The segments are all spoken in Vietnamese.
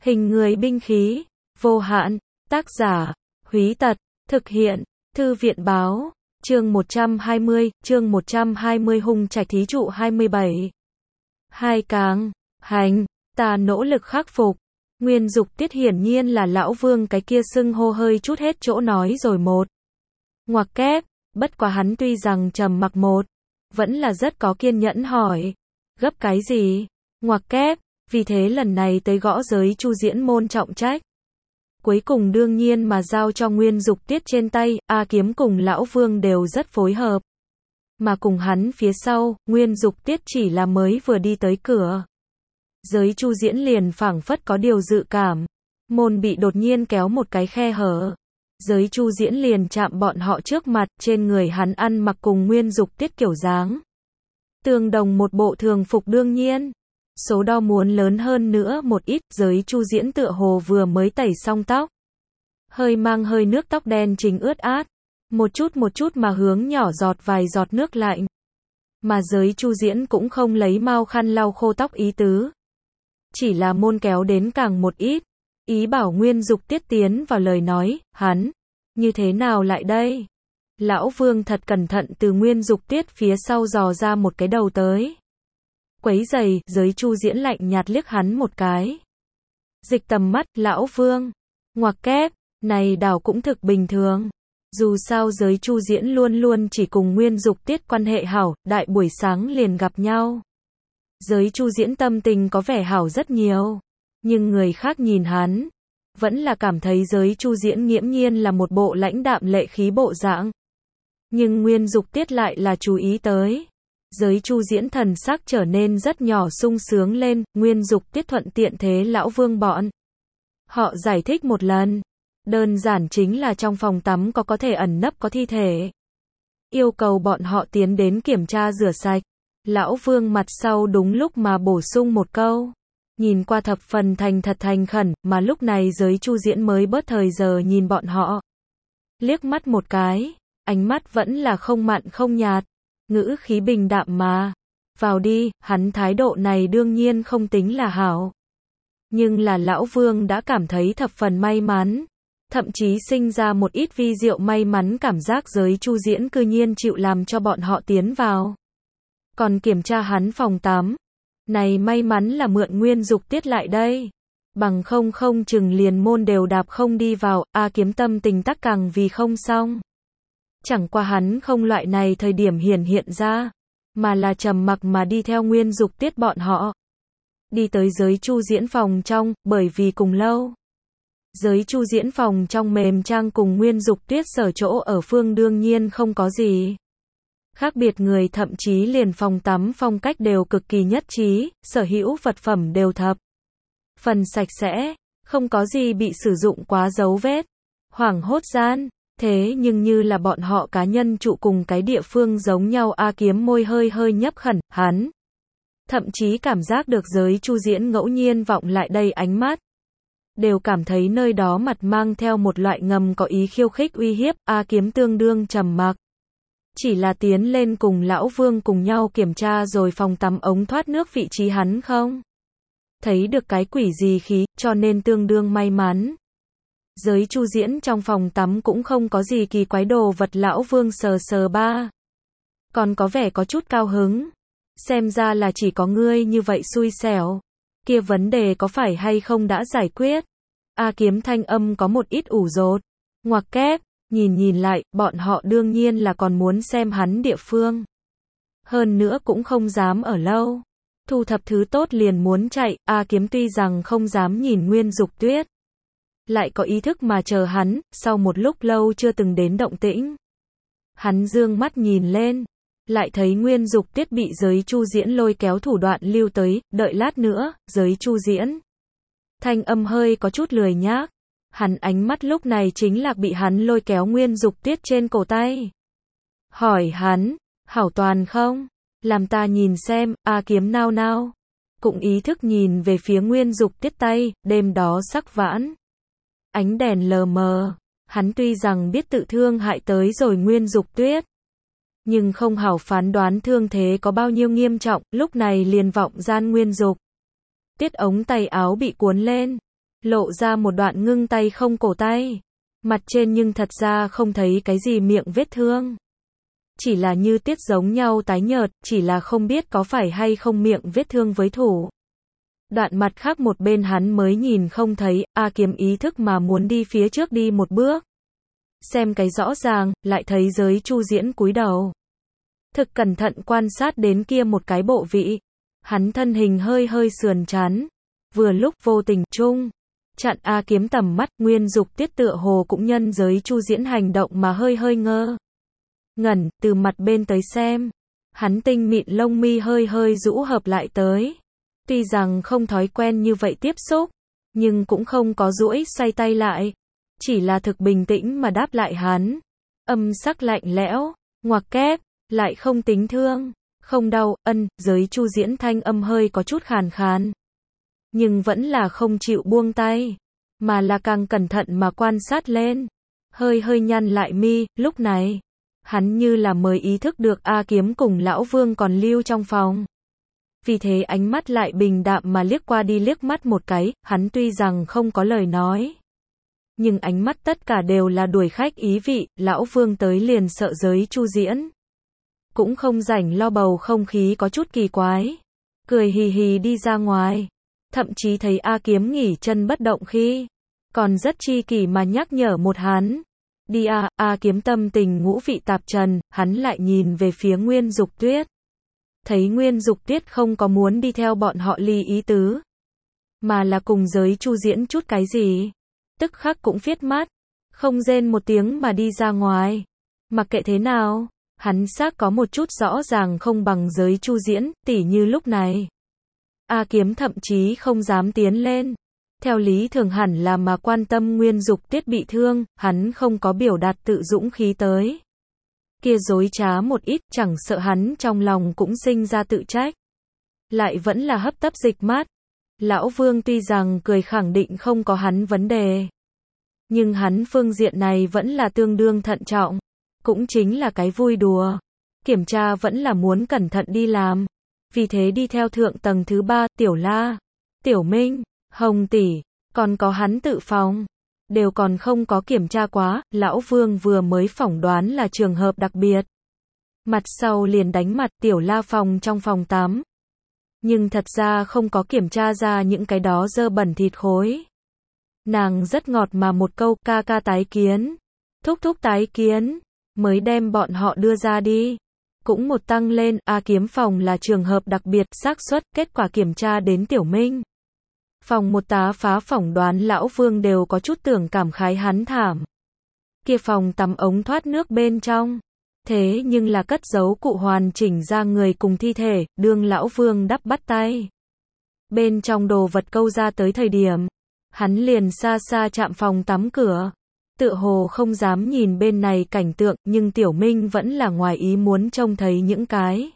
Hình người binh khí, vô hạn, tác giả, Húy Tật, thực hiện, Thư viện báo, chương 120 hung trạch thí trụ 27. Hai càng, hành, ta nỗ lực khắc phục. Nguyên Dục Tiết hiển nhiên là lão vương cái kia xưng hô hơi chút hết chỗ nói rồi một. Ngoặc kép, bất quá hắn tuy rằng trầm mặc một, vẫn là rất có kiên nhẫn hỏi. Gấp cái gì? Ngoặc kép, vì thế lần này tới gõ giới Chu Diễn môn trọng trách. Cuối cùng đương nhiên mà giao cho Nguyên Dục Tiết trên tay, A Kiếm cùng lão vương đều rất phối hợp. Mà cùng hắn phía sau, Nguyên Dục Tiết chỉ là mới vừa đi tới cửa. Giới Chu Diễn liền phảng phất có điều dự cảm. Môn bị đột nhiên kéo một cái khe hở. Giới Chu Diễn liền chạm bọn họ trước mặt, trên người hắn ăn mặc cùng Nguyên Dục Tiết kiểu dáng. Tương đồng một bộ thường phục đương nhiên. Số đo muốn lớn hơn nữa một ít, giới Chu Diễn tựa hồ vừa mới tẩy xong tóc. Hơi mang hơi nước tóc đen trình ướt át. Một chút mà hướng nhỏ giọt vài giọt nước lạnh. Mà giới Chu Diễn cũng không lấy mau khăn lau khô tóc ý tứ. Chỉ là môn kéo đến càng một ít. Ý bảo Nguyên Dục Tiết tiến vào lời nói, hắn. Như thế nào lại đây? Lão vương thật cẩn thận từ Nguyên Dục Tiết phía sau dò ra một cái đầu tới. Quấy giày, giới Chu Diễn lạnh nhạt liếc hắn một cái. Dịch tầm mắt, lão vương. Ngoặc kép, này đảo cũng thực bình thường. Dù sao giới Chu Diễn luôn luôn chỉ cùng Nguyên Dục Tiết quan hệ hảo, đại buổi sáng liền gặp nhau. Giới Chu Diễn tâm tình có vẻ hảo rất nhiều. Nhưng người khác nhìn hắn, vẫn là cảm thấy giới Chu Diễn nghiễm nhiên là một bộ lãnh đạm lệ khí bộ dạng. Nhưng Nguyên Dục Tiết lại là chú ý tới. Giới Chu Diễn thần sắc trở nên rất nhỏ sung sướng lên, Nguyên Dục Tiết thuận tiện thế lão vương bọn. Họ giải thích một lần. Đơn giản chính là trong phòng tắm có thể ẩn nấp có thi thể. Yêu cầu bọn họ tiến đến kiểm tra rửa sạch. Lão vương mặt sau đúng lúc mà bổ sung một câu. Nhìn qua thập phần thành thật thành khẩn, mà lúc này giới Chu Diễn mới bớt thời giờ nhìn bọn họ. Liếc mắt một cái, ánh mắt vẫn là không mặn không nhạt. Ngữ khí bình đạm mà. Vào đi, hắn thái độ này đương nhiên không tính là hảo. Nhưng là lão vương đã cảm thấy thập phần may mắn. Thậm chí sinh ra một ít vi diệu may mắn cảm giác giới Chu Diễn cư nhiên chịu làm cho bọn họ tiến vào. Còn kiểm tra hắn phòng tắm. Này may mắn là mượn Nguyên Dục Tiết lại đây. Bằng không chừng liền môn đều đạp không đi vào, A Kiếm tâm tình tắc càng vì không xong. Chẳng qua hắn không loại này thời điểm hiện ra, mà là trầm mặc mà đi theo Nguyên Dục Tiết bọn họ. Đi tới giới Chu Diễn phòng trong, bởi vì cùng lâu. Giới Chu Diễn phòng trong mềm trang cùng Nguyên Dục Tiết sở chỗ ở phương đương nhiên không có gì. Khác biệt người thậm chí liền phòng tắm phong cách đều cực kỳ nhất trí, sở hữu vật phẩm đều thập phần sạch sẽ, không có gì bị sử dụng quá dấu vết. Hoảng hốt gian, thế nhưng như là bọn họ cá nhân trụ cùng cái địa phương giống nhau. A Kiếm môi hơi nhấp khẩn, hắn thậm chí cảm giác được giới Chu Diễn ngẫu nhiên vọng lại đây ánh mắt. Đều cảm thấy nơi đó mặt mang theo một loại ngầm có ý khiêu khích uy hiếp. A Kiếm tương đương trầm mặc. Chỉ là tiến lên cùng lão vương cùng nhau kiểm tra rồi phòng tắm ống thoát nước vị trí hắn không thấy được cái quỷ gì khí, cho nên tương đương may mắn. Giới Chu Diễn trong phòng tắm cũng không có gì kỳ quái đồ vật. Lão vương sờ ba. Còn có vẻ có chút cao hứng. Xem ra là chỉ có ngươi như vậy xui xẻo. Kia vấn đề có phải hay không đã giải quyết? A Kiếm thanh âm có một ít ủ rột. Ngoặc kép, nhìn lại, bọn họ đương nhiên là còn muốn xem hắn địa phương. Hơn nữa cũng không dám ở lâu. Thu thập thứ tốt liền muốn chạy. A Kiếm tuy rằng không dám nhìn Nguyên Dục Tiết, lại có ý thức mà chờ hắn, sau một lúc lâu chưa từng đến động tĩnh. Hắn dương mắt nhìn lên, lại thấy Nguyên Dục Tiết bị giới Chu Diễn lôi kéo thủ đoạn lưu tới, đợi lát nữa, giới Chu Diễn. Thanh âm hơi có chút lười nhác. Hắn ánh mắt lúc này chính là bị hắn lôi kéo Nguyên Dục Tiết trên cổ tay. Hỏi hắn, hảo toàn không? Làm ta nhìn xem. A Kiếm nao nao. Cũng ý thức nhìn về phía Nguyên Dục Tiết tay, đêm đó sắc vãn. Ánh đèn lờ mờ. Hắn tuy rằng biết tự thương hại tới rồi Nguyên Dục Tiết, nhưng không hảo phán đoán thương thế có bao nhiêu nghiêm trọng. Lúc này liền vọng gian Nguyên Dục Tiết ống tay áo bị cuốn lên. lộ ra một đoạn ngưng tay không cổ tay. Mặt trên nhưng thật ra không thấy cái gì miệng vết thương. Chỉ là như tiết giống nhau tái nhợt, chỉ là không biết có phải hay không miệng vết thương với thủ. Đoạn mặt khác một bên hắn mới nhìn không thấy, A Kiếm ý thức mà muốn đi phía trước đi một bước. Xem cái rõ ràng, lại thấy Giới Chu Diễn cúi đầu. Thực cẩn thận quan sát đến kia một cái bộ vị. Hắn thân hình hơi hơi sườn trán. Vừa lúc vô tình chung chặn A Kiếm tầm mắt, Nguyên Dục Tiết tựa hồ cũng nhân Giới Chu Diễn hành động mà hơi hơi ngơ ngẩn, từ mặt bên tới xem. Hắn tinh mịn lông mi hơi hơi rũ hợp lại tới. Tuy rằng không thói quen như vậy tiếp xúc, nhưng cũng không có duỗi xoay tay lại. Chỉ là thực bình tĩnh mà đáp lại hắn. Âm sắc lạnh lẽo, ngoặc kép, lại không tính thương, không đau, Giới Chu Diễn thanh âm hơi có chút khàn khàn. Nhưng vẫn là không chịu buông tay, mà là càng cẩn thận mà quan sát lên. Hơi hơi nhăn lại mi, lúc này, hắn như là mới ý thức được A Kiếm cùng Lão Vương còn lưu trong phòng. Vì thế ánh mắt lại bình đạm mà liếc qua đi liếc mắt một cái, hắn tuy rằng không có lời nói. Nhưng ánh mắt tất cả đều là đuổi khách ý vị, Lão Vương tới liền sợ Giới Chu Diễn. Cũng không rảnh lo bầu không khí có chút kỳ quái. Cười hì hì đi ra ngoài. Thậm chí thấy A Kiếm nghỉ chân bất động khi. Còn rất chi kỷ mà nhắc nhở một hắn. Đi A Kiếm tâm tình ngũ vị tạp trần, hắn lại nhìn về phía Nguyên Dục Tuyết. Thấy Nguyên Dục Tuyết không có muốn đi theo bọn họ ly ý tứ. Mà là cùng Giới Chu Diễn chút cái gì. Tức khắc cũng viết mắt. Không rên một tiếng mà đi ra ngoài. Mặc kệ thế nào. Hắn xác có một chút rõ ràng không bằng Giới Chu Diễn, tỉ như lúc này. A Kiếm thậm chí không dám tiến lên. Theo lý thường hẳn là mà quan tâm Nguyên Dục Tiết bị thương, hắn không có biểu đạt tự dũng khí tới. Kia dối trá một ít, chẳng sợ hắn trong lòng cũng sinh ra tự trách. Lại vẫn là hấp tấp dịch mắt. Lão Vương tuy rằng cười khẳng định không có hắn vấn đề. Nhưng hắn phương diện này vẫn là tương đương thận trọng. Cũng chính là cái vui đùa. Kiểm tra vẫn là muốn cẩn thận đi làm. Vì thế đi theo thượng tầng thứ 3, Tiểu La, Tiểu Minh, Hồng Tỷ, còn có hắn tự phòng. Đều còn không có kiểm tra quá, Lão Vương vừa mới phỏng đoán là trường hợp đặc biệt. Mặt sau liền đánh mặt Tiểu La phòng trong phòng tắm. Nhưng thật ra không có kiểm tra ra những cái đó dơ bẩn thịt khối. Nàng rất ngọt mà một câu ca ca tái kiến. Thúc thúc tái kiến. Mới đem bọn họ đưa ra đi. Cũng một tăng lên, A Kiếm phòng là trường hợp đặc biệt, xác suất, kết quả kiểm tra đến Tiểu Minh. Phòng một tá phá phỏng đoán Lão Vương đều có chút tưởng cảm khái hắn thảm. Kia phòng tắm ống thoát nước bên trong. Thế nhưng là cất giấu cụ hoàn chỉnh ra người cùng thi thể, đương Lão Vương đắp bắt tay. Bên trong đồ vật câu ra tới thời điểm. Hắn liền xa xa chạm phòng tắm cửa. Tựa hồ không dám nhìn bên này cảnh tượng, nhưng Tiểu Minh vẫn là ngoài ý muốn trông thấy những cái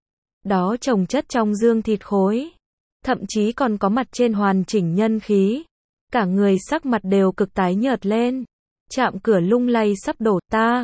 đó chồng chất trong dương thịt khối. Thậm chí còn có mặt trên hoàn chỉnh nhân khí. Cả người sắc mặt đều cực tái nhợt lên. Chạm cửa lung lay sắp đổ,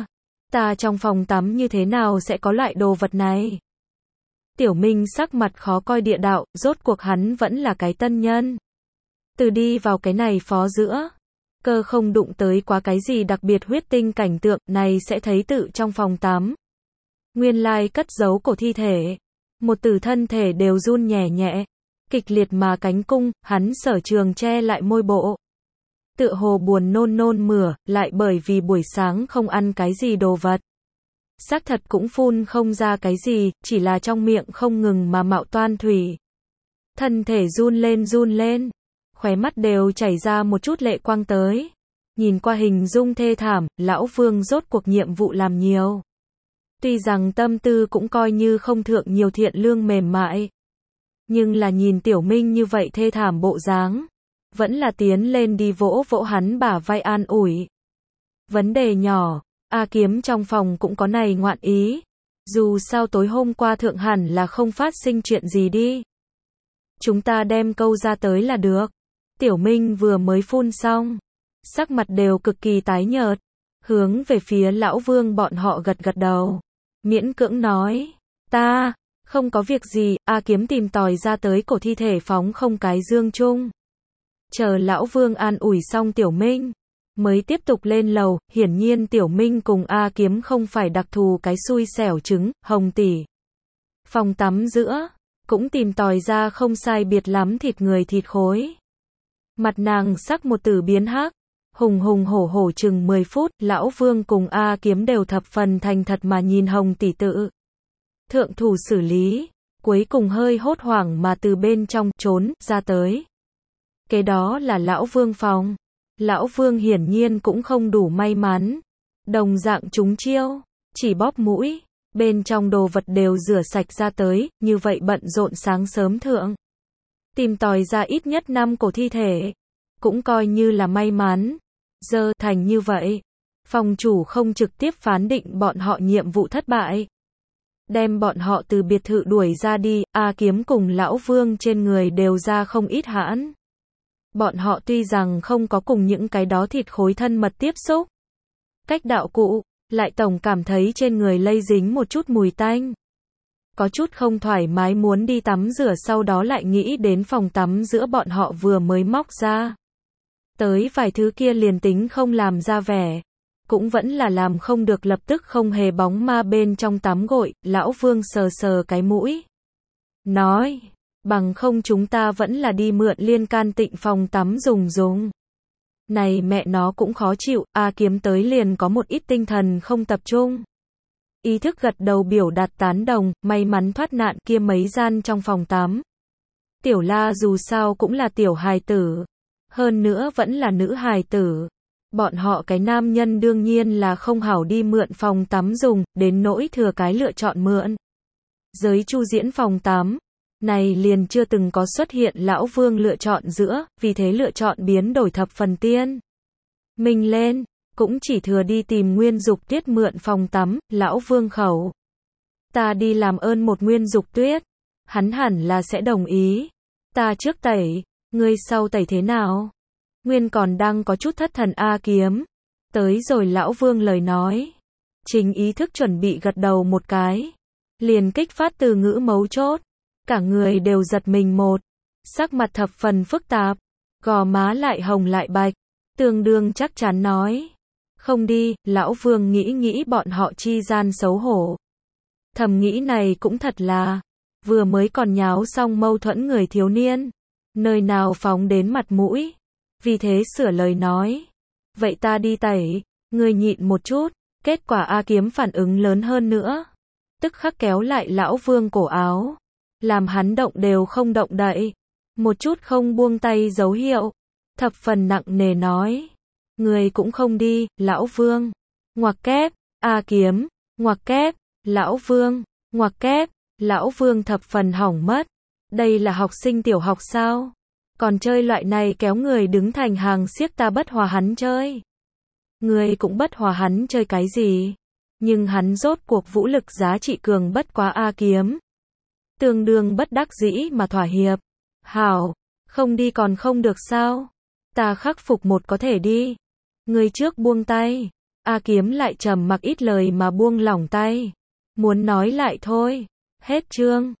ta trong phòng tắm như thế nào sẽ có loại đồ vật này? Tiểu Minh sắc mặt khó coi địa đạo, rốt cuộc hắn vẫn là cái tân nhân. Từ đi vào cái này phó giữa. Cơ không đụng tới quá cái gì đặc biệt huyết tinh cảnh tượng này sẽ thấy tự trong phòng tắm. Nguyên lai cất giấu cổ thi thể. Một tử thân thể đều run nhẹ nhẹ. Kịch liệt mà cánh cung, hắn Sở Trường che lại môi bộ. Tựa hồ buồn nôn mửa, lại bởi vì buổi sáng không ăn cái gì đồ vật. Xác thật cũng phun không ra cái gì, chỉ là trong miệng không ngừng mà mạo toan thủy. Thân thể run lên. Khóe mắt đều chảy ra một chút lệ quang tới. Nhìn qua hình dung thê thảm, Lão Vương rốt cuộc nhiệm vụ làm nhiều. Tuy rằng tâm tư cũng coi như không thượng nhiều thiện lương mềm mại. Nhưng là nhìn Tiểu Minh như vậy thê thảm bộ dáng. Vẫn là tiến lên đi vỗ vỗ hắn bả vai an ủi. Vấn đề nhỏ, A Kiếm trong phòng cũng có này ngoạn ý. Dù sao tối hôm qua thượng hẳn là không phát sinh chuyện gì đi. Chúng ta đem câu ra tới là được. Tiểu Minh vừa mới phun xong. Sắc mặt đều cực kỳ tái nhợt. Hướng về phía Lão Vương bọn họ gật gật đầu. Miễn cưỡng nói. Ta, không có việc gì, A Kiếm tìm tòi ra tới cổ thi thể phóng không cái dương chung. Chờ lão Vương an ủi xong Tiểu Minh, mới tiếp tục lên lầu, hiển nhiên Tiểu Minh cùng A Kiếm không phải đặc thù cái xui xẻo trứng, Hồng tỷ. Phòng tắm giữa, cũng tìm tòi ra không sai biệt lắm thịt người thịt khối. Mặt nàng sắc một tử biến hắc, hùng hùng hổ hổ chừng 10 phút, lão Vương cùng A Kiếm đều thập phần thành thật mà nhìn Hồng tỷ tự. Thượng thủ xử lý, cuối cùng hơi hốt hoảng mà từ bên trong trốn ra tới. Kế đó là lão Vương phòng. Lão Vương hiển nhiên cũng không đủ may mắn. Đồng dạng trúng chiêu, chỉ bóp mũi, bên trong đồ vật đều rửa sạch ra tới, như vậy bận rộn sáng sớm thượng. Tìm tòi ra ít nhất 5 cổ thi thể, cũng coi như là may mắn. Giờ thành như vậy, phòng chủ không trực tiếp phán định bọn họ nhiệm vụ thất bại. Đem bọn họ từ biệt thự đuổi ra đi, A Kiếm cùng lão Vương trên người đều ra không ít hãn. Bọn họ tuy rằng không có cùng những cái đó thịt khối thân mật tiếp xúc, cách đạo cụ, lại tổng cảm thấy trên người lây dính một chút mùi tanh. Có chút không thoải mái muốn đi tắm rửa, sau đó lại nghĩ đến phòng tắm giữa bọn họ vừa mới móc ra. Tới vài thứ kia liền tính không làm ra vẻ, cũng vẫn là làm không được, lập tức không hề bóng ma bên trong tắm gội. Lão Vương sờ sờ cái mũi, nói, bằng không chúng ta vẫn là đi mượn Liên Can Tịnh phòng tắm dùng. Này mẹ nó cũng khó chịu, A Kiếm tới liền có một ít tinh thần không tập trung. Ý thức gật đầu biểu đạt tán đồng, may mắn thoát nạn kia mấy gian trong phòng tắm. Tiểu La dù sao cũng là tiểu hài tử, hơn nữa vẫn là nữ hài tử. Bọn họ cái nam nhân đương nhiên là không hảo đi mượn phòng tắm dùng, đến nỗi thừa cái lựa chọn mượn. Giới chu diễn phòng tắm này liền chưa từng có xuất hiện lão Vương lựa chọn giữa, vì thế lựa chọn biến đổi thập phần tiên. Mình lên, cũng chỉ thừa đi tìm Nguyên Dục Tuyết mượn phòng tắm. Lão Vương khẩu, ta đi làm ơn một Nguyên Dục Tuyết, hắn hẳn là sẽ đồng ý. Ta trước tẩy, ngươi sau tẩy thế nào? Nguyên còn đang có chút thất thần. A Kiếm tới rồi, lão Vương lời nói, chính ý thức chuẩn bị gật đầu một cái, liền kích phát từ ngữ mấu chốt. Cả người đều giật mình một, sắc mặt thập phần phức tạp, gò má lại hồng lại bạch, tương đương chắc chắn nói, không đi. Lão Vương nghĩ nghĩ bọn họ chi gian xấu hổ, thầm nghĩ này cũng thật là, vừa mới còn nháo xong mâu thuẫn người thiếu niên, nơi nào phóng đến mặt mũi, vì thế sửa lời nói, vậy ta đi tẩy, ngươi nhịn một chút. Kết quả A Kiếm phản ứng lớn hơn nữa, tức khắc kéo lại lão Vương cổ áo, làm hắn động đều không động đậy, một chút không buông tay dấu hiệu, thập phần nặng nề nói, người cũng không đi. Lão Vương, ngoặc kép, A Kiếm, ngoặc kép, lão Vương, ngoặc kép. Lão Vương thập phần hỏng mất, đây là học sinh tiểu học sao, còn chơi loại này kéo người đứng thành hàng xiếc, ta bất hòa hắn chơi. Người cũng bất hòa hắn chơi cái gì, nhưng hắn rốt cuộc vũ lực giá trị cường bất quá A Kiếm, tương đương bất đắc dĩ mà thỏa hiệp. Hảo, không đi còn không được sao? Ta khắc phục một có thể đi. Người trước buông tay. A Kiếm lại trầm mặc ít lời mà buông lỏng tay. Muốn nói lại thôi. Hết chương.